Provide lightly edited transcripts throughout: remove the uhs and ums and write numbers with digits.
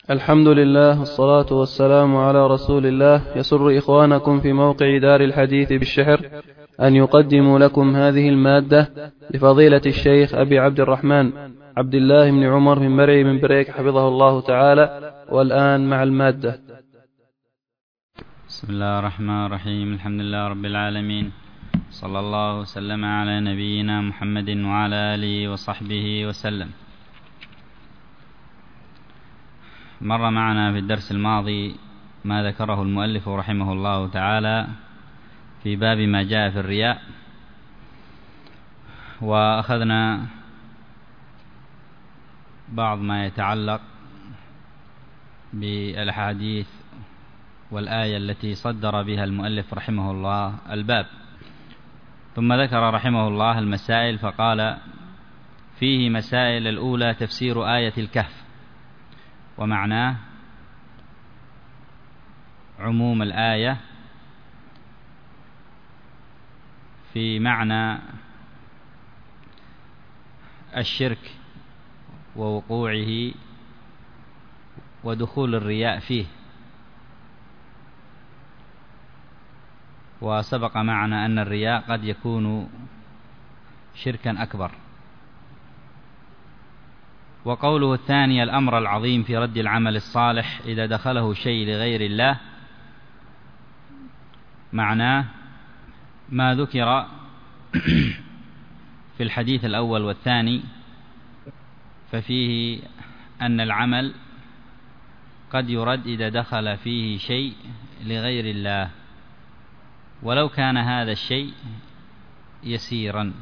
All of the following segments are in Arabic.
الحمد لله والصلاة والسلام على رسول الله. يسر إخوانكم في موقع دار الحديث بالشحر أن يقدموا لكم هذه المادة لفضيلة الشيخ أبي عبد الرحمن عبد الله بن عمر من مرعي من بريك حفظه الله تعالى. والآن مع المادة. بسم الله الرحمن الرحيم. الحمد لله رب العالمين، صلى الله وسلم على نبينا محمد وعلى آله وصحبه وسلم. مر معنا في الدرس الماضي ما ذكره المؤلف رحمه الله تعالى في باب ما جاء في الرياء، وأخذنا بعض ما يتعلق بالأحاديث والآية التي صدر بها المؤلف رحمه الله الباب. ثم ذكر رحمه الله المسائل فقال: فيه مسائل. الأولى تفسير آية الكهف، ومعناه عموم الآية في معنى الشرك ووقوعه ودخول الرياء فيه. وسبق معنا أن الرياء قد يكون شركا أكبر. وقوله الثاني: الأمر العظيم في رد العمل الصالح إذا دخله شيء لغير الله، معناه ما ذكر في الحديث الأول والثاني، ففيه أن العمل قد يرد إذا دخل فيه شيء لغير الله، ولو كان هذا الشيء يسيرا.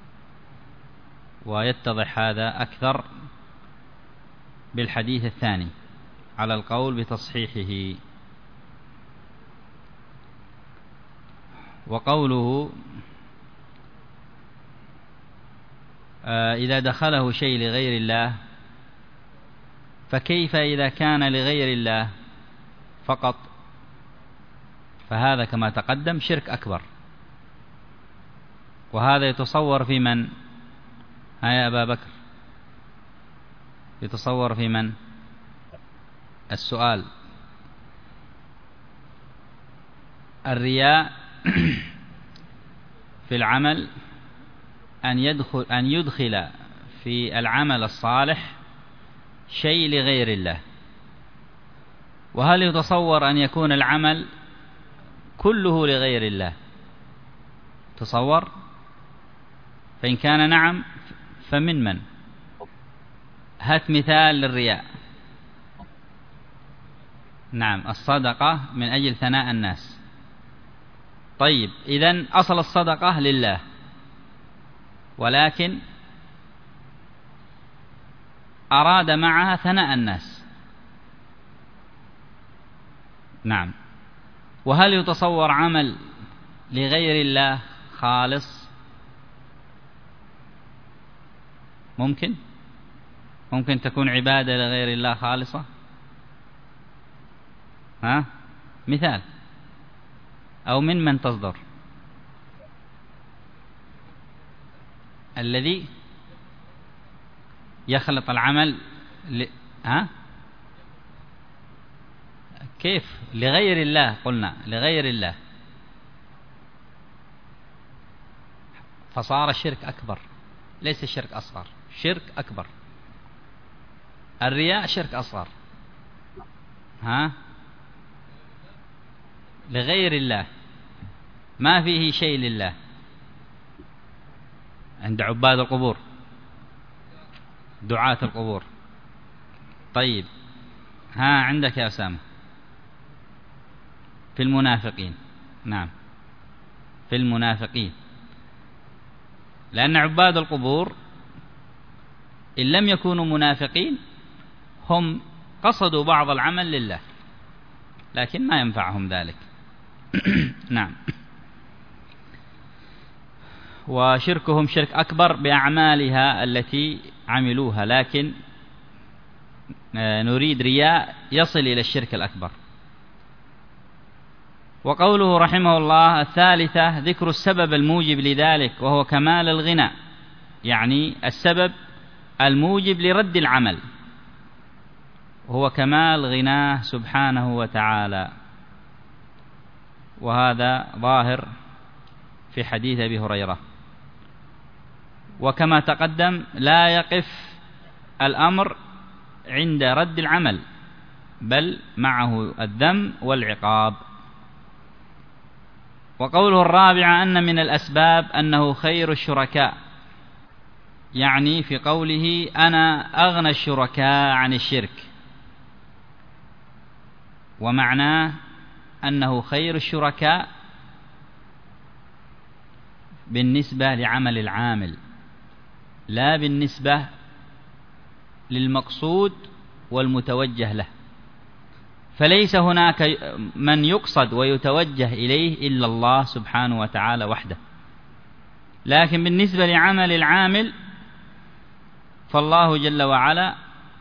ويتضح هذا أكثر بالحديث الثاني على القول بتصحيحه. وقوله إذا دخله شيء لغير الله، فكيف إذا كان لغير الله فقط؟ فهذا كما تقدم شرك أكبر. وهذا يتصور في من؟ يا أبا بكر، يتصور في من؟ السؤال. الرياء في العمل أن يدخل في العمل الصالح شيء لغير الله. وهل يتصور أن يكون العمل كله لغير الله؟ تصور؟ فإن كان نعم فمن من؟ هات مثال للرياء. نعم، الصدقة من أجل ثناء الناس. طيب، إذن أصل الصدقة لله، ولكن أراد معها ثناء الناس. نعم. وهل يتصور عمل لغير الله خالص؟ ممكن تكون عبادة لغير الله خالصة؟ مثال، أو من تصدر؟ الذي يخلط العمل كيف لغير الله؟ قلنا لغير الله، فصار شرك أكبر، ليس شرك أصغر، شرك أكبر. الرياء شرك أصغر. لغير الله، ما فيه شيء لله. عند عباد القبور، دعاة القبور. طيب، عندك يا أسامة في المنافقين. نعم، في المنافقين، لأن عباد القبور إن لم يكونوا منافقين هم قصدوا بعض العمل لله، لكن ما ينفعهم ذلك. نعم. وشركهم شرك أكبر بأعمالها التي عملوها، لكن نريد رياء يصل إلى الشرك الأكبر. وقوله رحمه الله الثالثة: ذكر السبب الموجب لذلك، وهو كمال الغنى، يعني السبب الموجب لرد العمل، هو كمال غناه سبحانه وتعالى، وهذا ظاهر في حديث أبي هريرة. وكما تقدم لا يقف الأمر عند رد العمل، بل معه الذم والعقاب. وقوله الرابع أن من الأسباب أنه خير الشركاء، يعني في قوله أنا أغنى الشركاء عن الشرك، ومعناه أنه خير الشركاء بالنسبة لعمل العامل، لا بالنسبة للمقصود والمتوجه له، فليس هناك من يقصد ويتوجه إليه إلا الله سبحانه وتعالى وحده. لكن بالنسبة لعمل العامل فالله جل وعلا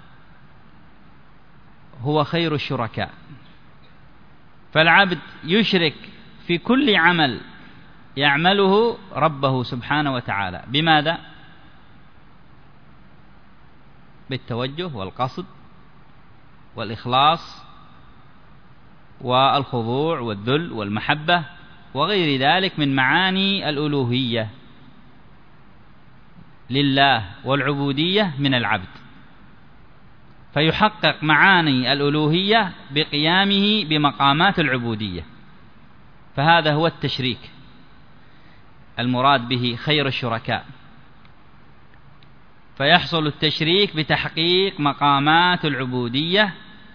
هو خير الشركاء، فالعبد يشرك في كل عمل يعمله ربه سبحانه وتعالى. بماذا؟ بالتوجه والقصد والإخلاص والخضوع والذل والمحبة وغير ذلك من معاني الألوهية لله والعبودية من العبد، فيحقق معاني الألوهية بقيامه بمقامات العبودية، فهذا هو التشريك المراد به خير الشركاء. فيحصل التشريك بتحقيق مقامات العبودية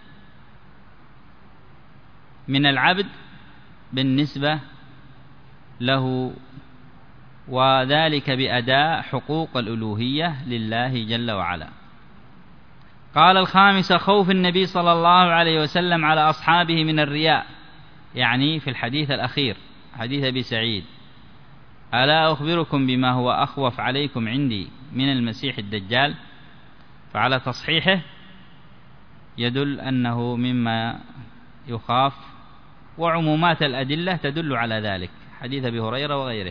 من العبد بالنسبة له، وذلك بأداء حقوق الألوهية لله جل وعلا. قال الخامس خوف النبي صلى الله عليه وسلم على أصحابه من الرياء، يعني في الحديث الأخير حديث أبي سعيد: ألا أخبركم بما هو أخوف عليكم عندي من المسيح الدجال؟ فعلى تصحيحه يدل أنه مما يخاف، وعمومات الأدلة تدل على ذلك، حديث أبي هريرة وغيره.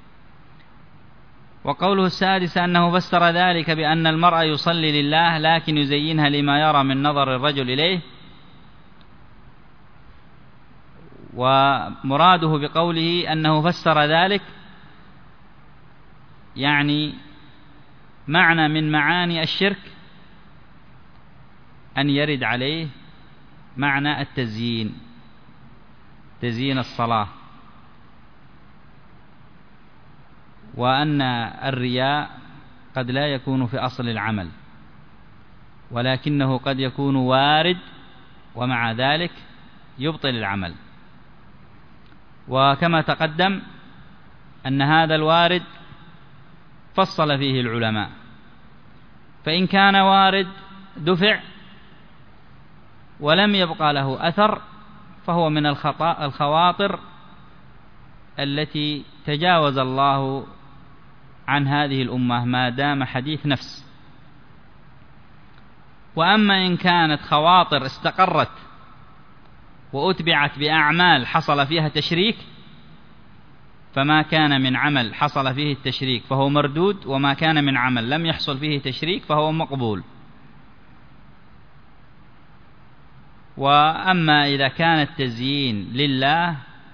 وقوله السادس أنه فسر ذلك بأن المرء يصلي لله لكن يزينها لما يرى من نظر الرجل إليه، ومراده بقوله أنه فسر ذلك يعني معنى من معاني الشرك أن يرد عليه معنى التزيين، تزيين الصلاة، وأن الرياء قد لا يكون في أصل العمل، ولكنه قد يكون وارد ومع ذلك يبطل العمل. وكما تقدم أن هذا الوارد فصل فيه العلماء، فإن كان وارد دفع ولم يبقى له أثر فهو من الخواطر التي تجاوز الله عن هذه الأمة ما دام حديث نفس. وأما إن كانت خواطر استقرت وأتبعت بأعمال حصل فيها تشريك، فما كان من عمل حصل فيه التشريك فهو مردود، وما كان من عمل لم يحصل فيه تشريك فهو مقبول. وأما إذا كان التزيين لله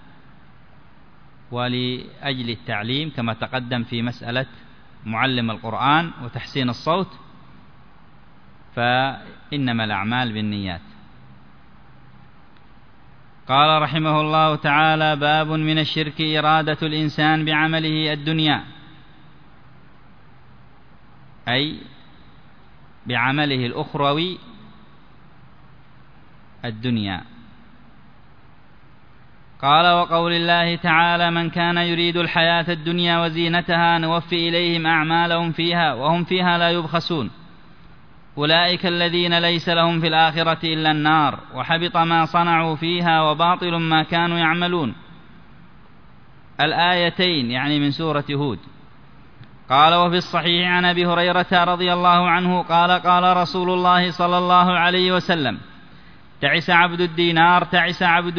ولأجل التعليم كما تقدم في مسألة معلم القرآن وتحسين الصوت، فإنما الأعمال بالنيات. قال رحمه الله تعالى: باب من الشرك إرادة الإنسان بعمله الدنيا، أي بعمله الأخروي الدنيا. قال: وقول الله تعالى: من كان يريد الحياة الدنيا وزينتها نوفي إليهم أعمالهم فيها وهم فيها لا يبخسون أولئك الذين ليس لهم في الآخرة إلا النار وحبط ما صنعوا فيها وباطل ما كانوا يعملون. الآيتين يعني من سورة هود. قال: وفي الصحيح عن أبي هريرة رضي الله عنه قال: قال رسول الله صلى الله عليه وسلم: تعس عبد الدينار، تعس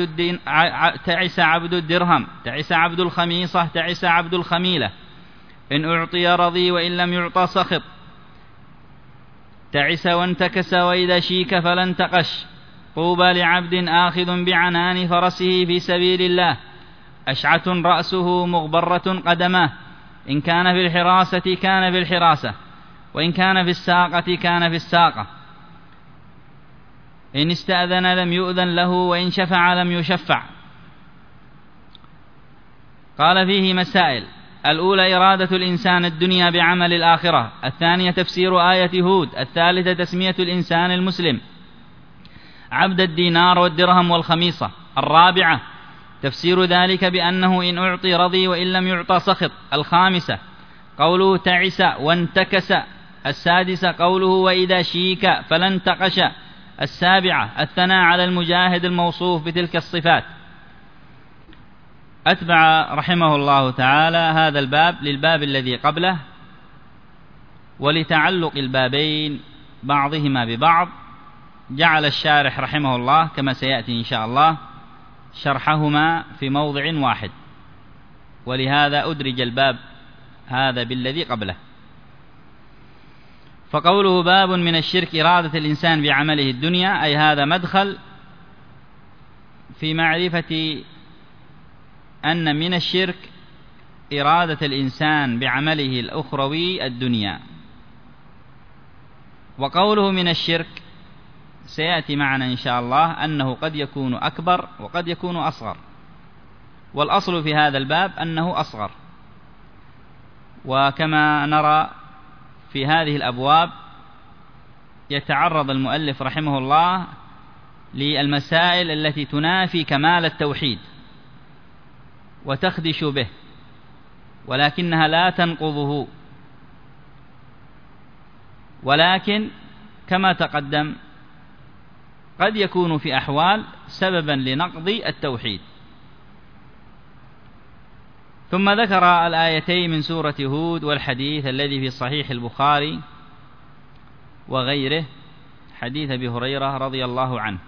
عبد الدرهم، تعس عبد الخميصة، تعس عبد الخميلة، إن أعطي رضي وإن لم يعطى سخط. تعس وانتكس وإذا شيك فلا انتقش طوبى لعبد آخذ بعنان فرسه في سبيل الله أشعث رأسه مغبرة قدماه إن كان في الحراسة كان في الحراسة وإن كان في الساقة كان في الساقة إن استأذن لم يؤذن له وإن شفع لم يشفع. قال فيه مسائل: الأولى إرادة الإنسان الدنيا بعمل الآخرة، الثانية تفسير آية هود، الثالثة تسمية الإنسان المسلم عبد الدينار والدرهم والخميصة، الرابعة تفسير ذلك بأنه إن أعطي رضي وإن لم يعطى سخط، الخامسة قوله تعس وانتكس، السادسة قوله وإذا شيك فلا انتقش، السابعة الثناء على المجاهد الموصوف بتلك الصفات. أتبع رحمه الله تعالى هذا الباب للباب الذي قبله، ولتعلق البابين بعضهما ببعض جعل الشارح رحمه الله كما سيأتي إن شاء الله شرحهما في موضع واحد، ولهذا أدرج الباب هذا بالذي قبله. فقوله باب من الشرك إرادة الإنسان بعمله الدنيا، أي هذا مدخل في معرفة أن من الشرك إرادة الإنسان بعمله الأخروي الدنيا. وقوله من الشرك سيأتي معنا إن شاء الله أنه قد يكون أكبر وقد يكون أصغر، والأصل في هذا الباب أنه أصغر. وكما نرى في هذه الأبواب يتعرض المؤلف رحمه الله للمسائل التي تنافي كمال التوحيد وتخدش به، ولكنها لا تنقضه، ولكن كما تقدم قد يكون في أحوال سببا لنقض التوحيد. ثم ذكر الآيتين من سورة هود والحديث الذي في صحيح البخاري وغيره، حديث أبي هريرة رضي الله عنه.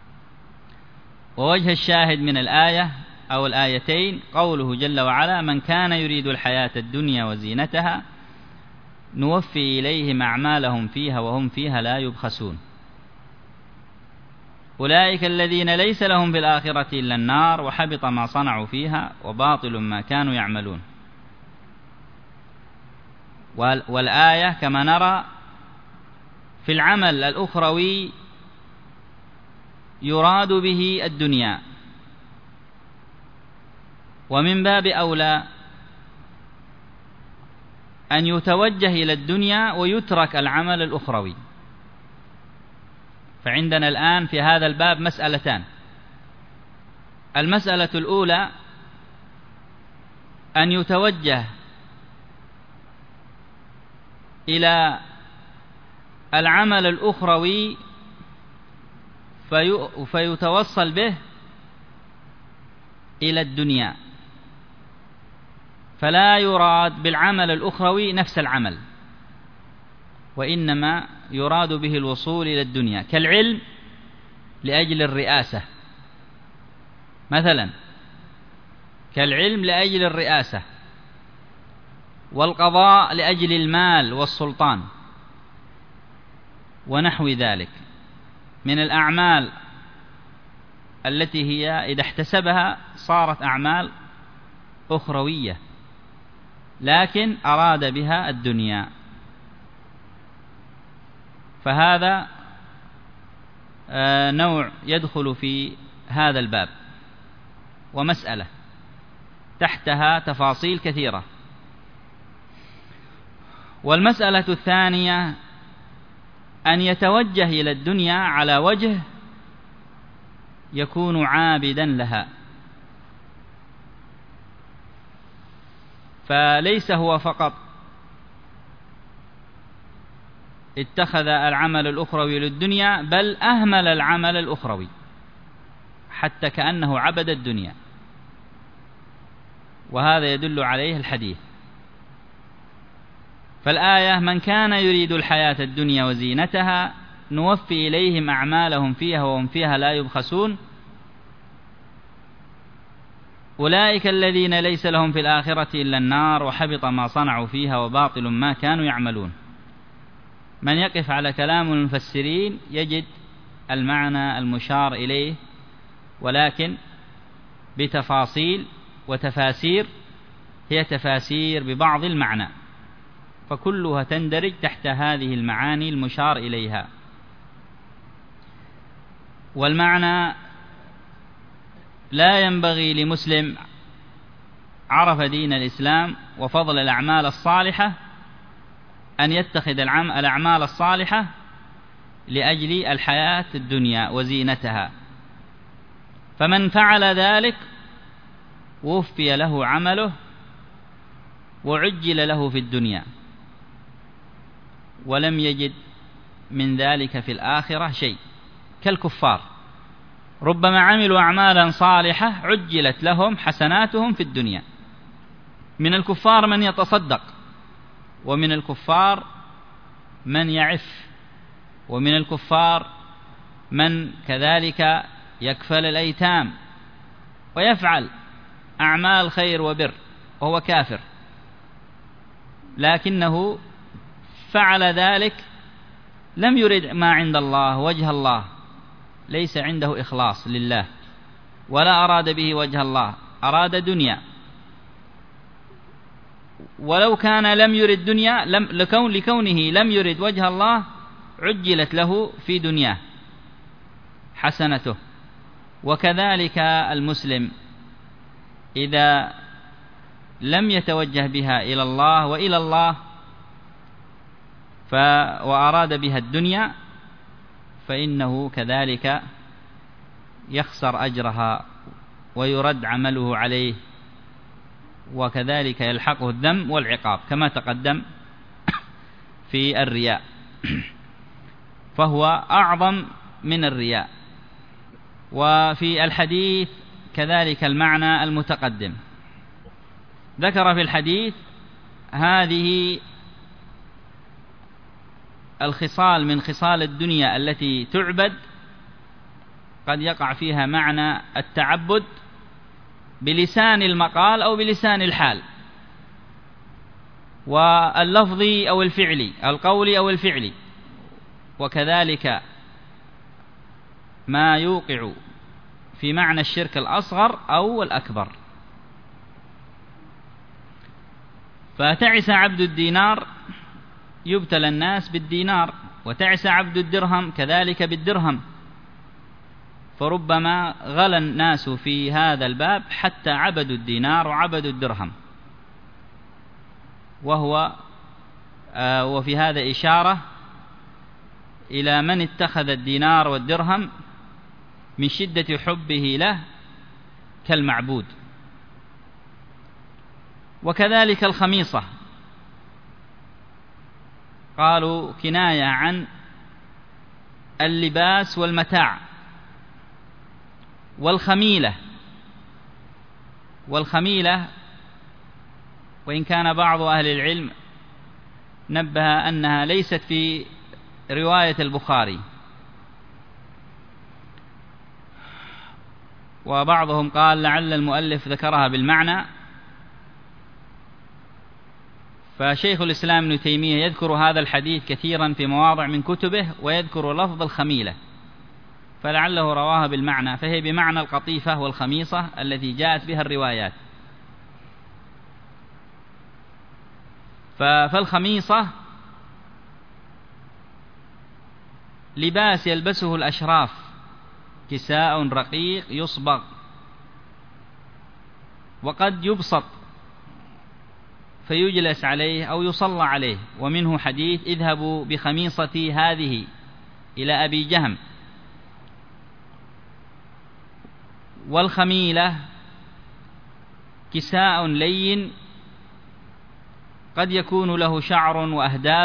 ووجه الشاهد من الآية أو الآيتين قوله جل وعلا: من كان يريد الحياة الدنيا وزينتها نوفي إليهم أعمالهم فيها وهم فيها لا يبخسون أولئك الذين ليس لهم في الآخرة إلا النار وحبط ما صنعوا فيها وباطل ما كانوا يعملون. والآية كما نرى في العمل الأخروي يراد به الدنيا، ومن باب أولى أن يتوجه إلى الدنيا ويترك العمل الأخروي. فعندنا الآن في هذا الباب مسألتان: المسألة الأولى أن يتوجه إلى العمل الأخروي فيتوصل به إلى الدنيا، فلا يراد بالعمل الأخروي نفس العمل، وإنما يراد به الوصول إلى الدنيا، كالعلم لأجل الرئاسة مثلا، كالعلم لأجل الرئاسة، والقضاء لأجل المال والسلطان، ونحو ذلك من الأعمال التي هي إذا احتسبها صارت أعمال أخروية، لكن أراد بها الدنيا. فهذا نوع يدخل في هذا الباب، ومسألة تحتها تفاصيل كثيرة. والمسألة الثانية أن يتوجه إلى الدنيا على وجه يكون عابدا لها، فليس هو فقط اتخذ العمل الأخروي للدنيا، بل أهمل العمل الأخروي حتى كأنه عبد الدنيا، وهذا يدل عليه الحديث. فالآية: من كان يريد الحياة الدنيا وزينتها نوفي إليهم أعمالهم فيها وهم فيها لا يبخسون أولئك الذين ليس لهم في الآخرة إلا النار وحبط ما صنعوا فيها وباطل ما كانوا يعملون. من يقف على كلام المفسرين يجد المعنى المشار إليه، ولكن بتفاصيل وتفاسير هي تفاسير ببعض المعنى، فكلها تندرج تحت هذه المعاني المشار إليها. والمعنى: لا ينبغي لمسلم عرف دين الإسلام وفضل الأعمال الصالحة أن يتخذ الأعمال الصالحة لأجل الحياة الدنيا وزينتها، فمن فعل ذلك وفي له عمله وعجل له في الدنيا، ولم يجد من ذلك في الآخرة شيء، كالكفار ربما عملوا أعمالا صالحة عجلت لهم حسناتهم في الدنيا. من الكفار من يتصدق، ومن الكفار من يعف، ومن الكفار من كذلك يكفل الأيتام ويفعل أعمال خير وبر وهو كافر، لكنه فعل ذلك لم يرد ما عند الله وجه الله، ليس عنده إخلاص لله ولا أراد به وجه الله، أراد دنيا. ولو كان لم يرد دنيا لكونه لم يرد وجه الله عجلت له في دنياه حسنته. وكذلك المسلم إذا لم يتوجه بها إلى الله وإلى الله وأراد بها الدنيا فإنه كذلك يخسر أجرها ويرد عمله عليه، وكذلك يلحقه الذم والعقاب كما تقدم في الرياء، فهو أعظم من الرياء. وفي الحديث كذلك المعنى المتقدم، ذكر في الحديث هذه الخصال من خصال الدنيا التي تعبد قد يقع فيها معنى التعبد بلسان المقال أو بلسان الحال، واللفظي أو الفعلي، القولي أو الفعلي، وكذلك ما يوقع في معنى الشرك الأصغر أو الأكبر. فتعس عبد الدينار يبتلى الناس بالدينار، وتعس عبد الدرهم كذلك بالدرهم، فربما غلا الناس في هذا الباب حتى عبدوا الدينار وعبدوا الدرهم، وفي هذا إشارة إلى من اتخذ الدينار والدرهم من شدة حبه له كالمعبود. وكذلك الخميصة قالوا كناية عن اللباس والمتاع. والخميلة وإن كان بعض أهل العلم نبه أنها ليست في رواية البخاري، وبعضهم قال لعل المؤلف ذكرها بالمعنى. فشيخ الإسلام ابن تيمية يذكر هذا الحديث كثيرا في مواضع من كتبه ويذكر لفظ الخميلة، فلعله رواها بالمعنى، فهي بمعنى القطيفة والخميصة التي جاءت بها الروايات. فالخميصة لباس يلبسه الأشراف، كساء رقيق يصبغ وقد يبسط فيجلس عليه أو يصلى عليه. ومنه حديث اذهبوا بخميصتي هذه إلى أبي جهم. والخميلة كساء لين قد يكون له شعر وأهداب،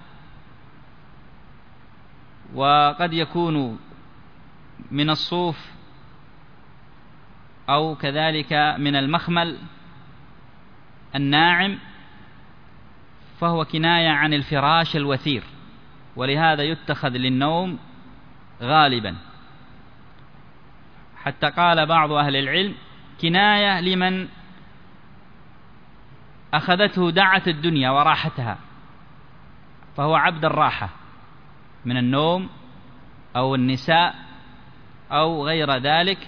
وقد يكون من الصوف أو كذلك من المخمل الناعم، فهو كناية عن الفراش الوثير، ولهذا يتخذ للنوم غالبا، حتى قال بعض أهل العلم كناية لمن أخذته دعة الدنيا وراحتها، فهو عبد الراحة من النوم أو النساء أو غير ذلك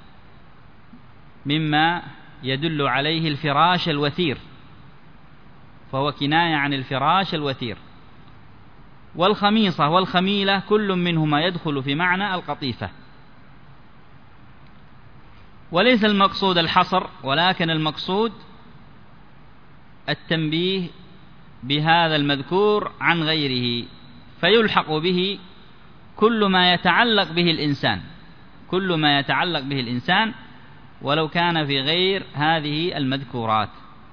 مما يدل عليه الفراش الوثير، فهو كناية عن الفراش الوثير. والخميصة والخميلة كل منهما يدخل في معنى القطيفة. وليس المقصود الحصر، ولكن المقصود التنبيه بهذا المذكور عن غيره، فيلحق به كل ما يتعلق به الإنسان، كل ما يتعلق به الإنسان ولو كان في غير هذه المذكورات.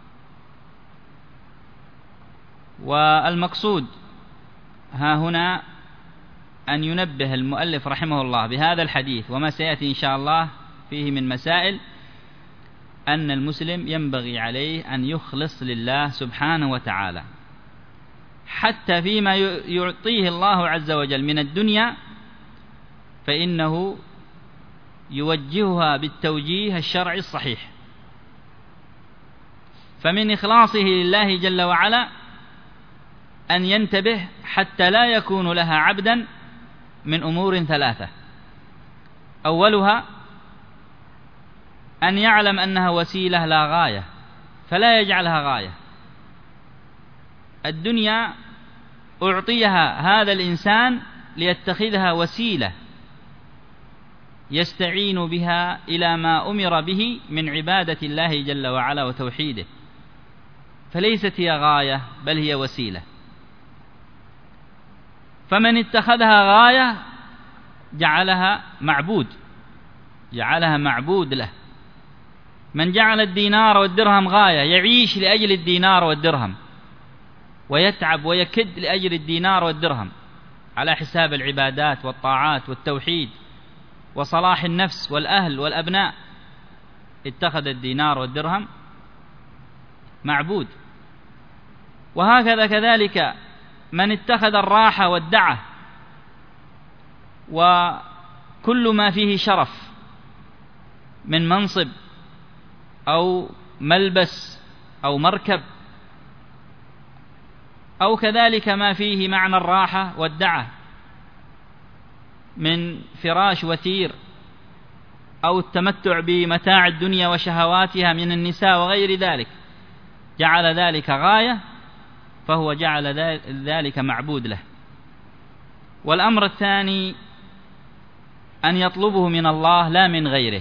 والمقصود ها هنا أن ينبه المؤلف رحمه الله بهذا الحديث وما سيأتي إن شاء الله فيه من مسائل، أن المسلم ينبغي عليه أن يخلص لله سبحانه وتعالى، حتى فيما يعطيه الله عز وجل من الدنيا فإنه يوجهها بالتوجيه الشرعي الصحيح. فمن إخلاصه لله جل وعلا أن ينتبه حتى لا يكون لها عبدا من أمور ثلاثة: أولها أن يعلم أنها وسيلة لا غاية، فلا يجعلها غاية. الدنيا أعطيها هذا الإنسان ليتخذها وسيلة يستعين بها إلى ما أمر به من عبادة الله جل وعلا وتوحيده، فليست هي غاية بل هي وسيلة. فمن اتخذها غاية جعلها معبود، جعلها معبود له. من جعل الدينار والدرهم غاية يعيش لأجل الدينار والدرهم، ويتعب ويكد لأجل الدينار والدرهم على حساب العبادات والطاعات والتوحيد وصلاح النفس والأهل والأبناء، اتخذ الدينار والدرهم معبود. وهكذا كذلك من اتخذ الراحة والدعة وكل ما فيه شرف من منصب أو ملبس أو مركب، أو كذلك ما فيه معنى الراحة والدعة من فراش وثير أو التمتع بمتاع الدنيا وشهواتها من النساء وغير ذلك، جعل ذلك غاية، فهو جعل ذلك معبود له. والأمر الثاني أن يطلبه من الله لا من غيره،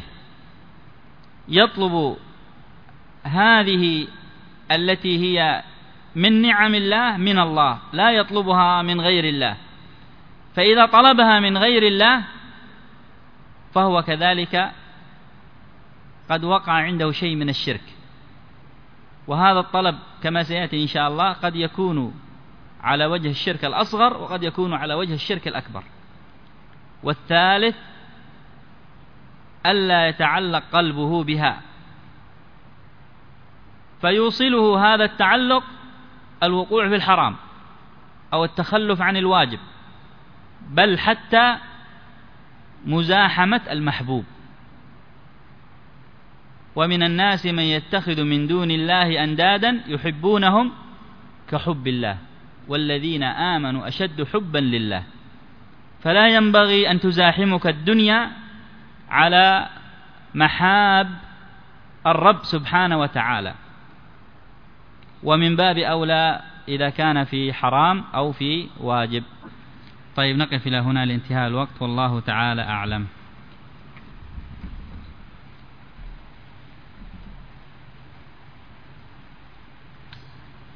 يطلب هذه التي هي من نعم الله من الله، لا يطلبها من غير الله. فإذا طلبها من غير الله فهو كذلك قد وقع عنده شيء من الشرك. وهذا الطلب كما سيأتي إن شاء الله قد يكون على وجه الشرك الأصغر وقد يكون على وجه الشرك الأكبر. والثالث ألا يتعلق قلبه بها، فيوصله هذا التعلق الوقوع في الحرام أو التخلف عن الواجب، بل حتى مزاحمة المحبوب. ومن الناس من يتخذ من دون الله أندادا يحبونهم كحب الله والذين آمنوا أشد حبا لله. فلا ينبغي أن تزاحمك الدنيا على محاب الرب سبحانه وتعالى، ومن باب أولى إذا كان في حرام أو في واجب. طيب نقف إلى هنا لانتهاء الوقت، والله تعالى أعلم.